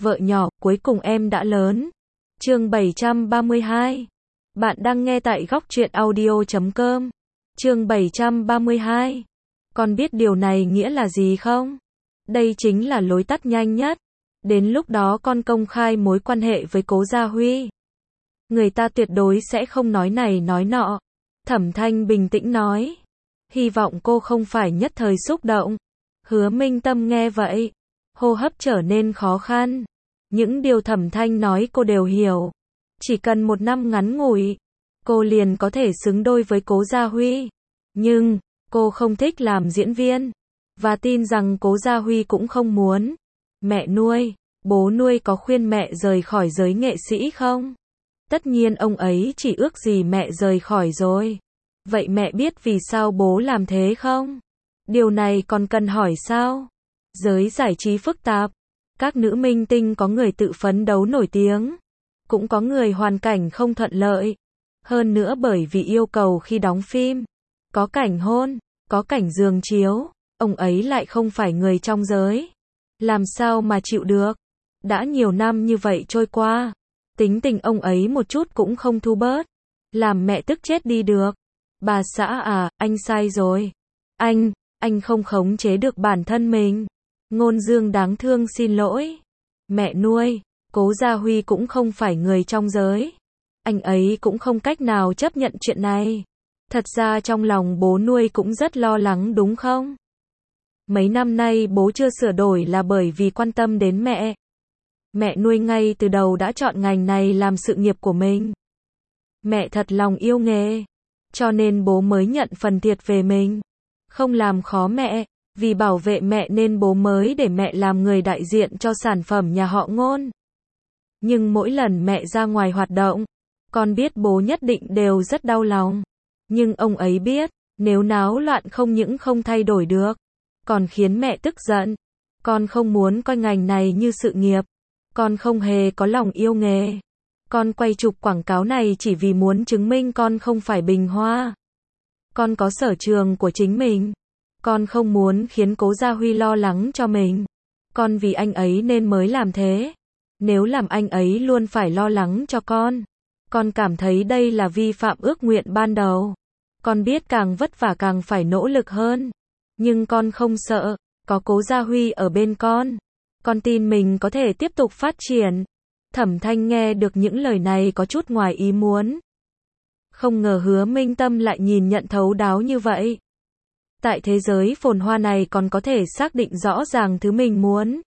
vợ nhỏ, cuối cùng em đã lớn. Chương 732. Bạn đang nghe tại góc truyện audio.com. Chương 732. Con biết điều này nghĩa là gì không? Đây chính là lối tắt nhanh nhất. Đến lúc đó con công khai mối quan hệ với Cố Gia Huy. Người ta tuyệt đối sẽ không nói này nói nọ. Thẩm Thanh bình tĩnh nói. Hy vọng cô không phải nhất thời xúc động. Hứa Minh Tâm nghe vậy, hô hấp trở nên khó khăn. Những điều Thẩm Thanh nói cô đều hiểu. Chỉ cần 1 năm ngắn ngủi, cô liền có thể xứng đôi với Cố Gia Huy. Nhưng, cô không thích làm diễn viên. Và tin rằng Cố Gia Huy cũng không muốn. Mẹ nuôi, bố nuôi có khuyên mẹ rời khỏi giới nghệ sĩ không? Tất nhiên ông ấy chỉ ước gì mẹ rời khỏi rồi. Vậy mẹ biết vì sao bố làm thế không? Điều này còn cần hỏi sao? Giới giải trí phức tạp. Các nữ minh tinh có người tự phấn đấu nổi tiếng. Cũng có người hoàn cảnh không thuận lợi. Hơn nữa bởi vì yêu cầu khi đóng phim. Có cảnh hôn, có cảnh giường chiếu. Ông ấy lại không phải người trong giới. Làm sao mà chịu được? Đã nhiều năm như vậy trôi qua. Tính tình ông ấy một chút cũng không thu bớt. Làm mẹ tức chết đi được. Bà xã à, anh sai rồi. Anh không khống chế được bản thân mình. Ngôn Dương đáng thương xin lỗi. Mẹ nuôi, Cố Gia Huy cũng không phải người trong giới. Anh ấy cũng không cách nào chấp nhận chuyện này. Thật ra trong lòng bố nuôi cũng rất lo lắng đúng không? Mấy năm nay bố chưa sửa đổi là bởi vì quan tâm đến mẹ. Mẹ nuôi ngay từ đầu đã chọn ngành này làm sự nghiệp của mình. Mẹ thật lòng yêu nghề. Cho nên bố mới nhận phần thiệt về mình. Không làm khó mẹ. Vì bảo vệ mẹ nên bố mới để mẹ làm người đại diện cho sản phẩm nhà họ Ngôn. Nhưng mỗi lần mẹ ra ngoài hoạt động, con biết bố nhất định đều rất đau lòng. Nhưng ông ấy biết, nếu náo loạn không những không thay đổi được, còn khiến mẹ tức giận. Con không muốn coi ngành này như sự nghiệp. Con không hề có lòng yêu nghề. Con quay chụp quảng cáo này chỉ vì muốn chứng minh con không phải bình hoa. Con có sở trường của chính mình. Con không muốn khiến Cố Gia Huy lo lắng cho mình. Con vì anh ấy nên mới làm thế. Nếu làm anh ấy luôn phải lo lắng cho con cảm thấy đây là vi phạm ước nguyện ban đầu. Con biết càng vất vả càng phải nỗ lực hơn. Nhưng con không sợ, có Cố Gia Huy ở bên con tin mình có thể tiếp tục phát triển. Thẩm Thanh nghe được những lời này có chút ngoài ý muốn. Không ngờ Hứa Minh Tâm lại nhìn nhận thấu đáo như vậy. Tại thế giới phồn hoa này còn có thể xác định rõ ràng thứ mình muốn.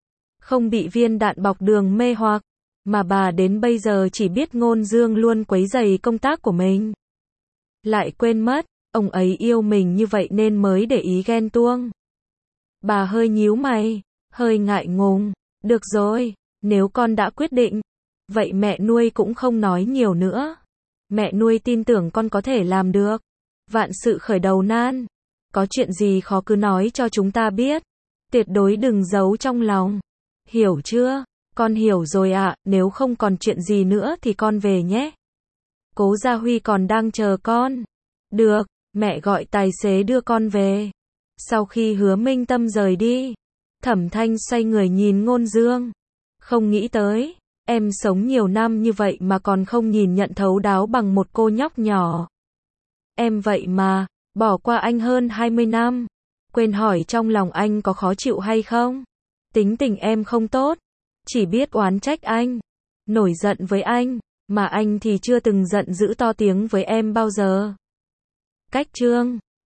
Không bị viên đạn bọc đường mê hoặc, mà bà đến bây giờ chỉ biết Ngôn Dương luôn quấy rầy công tác của mình. Lại quên mất, ông ấy yêu mình như vậy nên mới để ý ghen tuông. Bà hơi nhíu mày, hơi ngại ngùng. Được rồi, nếu con đã quyết định, vậy mẹ nuôi cũng không nói nhiều nữa. Mẹ nuôi tin tưởng con có thể làm được. Vạn sự khởi đầu nan. Có chuyện gì khó cứ nói cho chúng ta biết. Tuyệt đối đừng giấu trong lòng. Hiểu chưa? Con hiểu rồi ạ, nếu không còn chuyện gì nữa thì con về nhé. Cố Gia Huy còn đang chờ con. Được, mẹ gọi tài xế đưa con về. Sau khi Hứa Minh Tâm rời đi, Thẩm Thanh xoay người nhìn Ngôn Dương. Không nghĩ tới, em sống nhiều năm như vậy mà còn không nhìn nhận thấu đáo bằng một cô nhóc nhỏ. Em vậy mà, bỏ qua anh hơn 20 năm. Quên hỏi trong lòng anh có khó chịu hay không? Tính tình em không tốt. Chỉ biết oán trách anh. Nổi giận với anh. Mà anh thì chưa từng giận dữ to tiếng với em bao giờ. Cách chương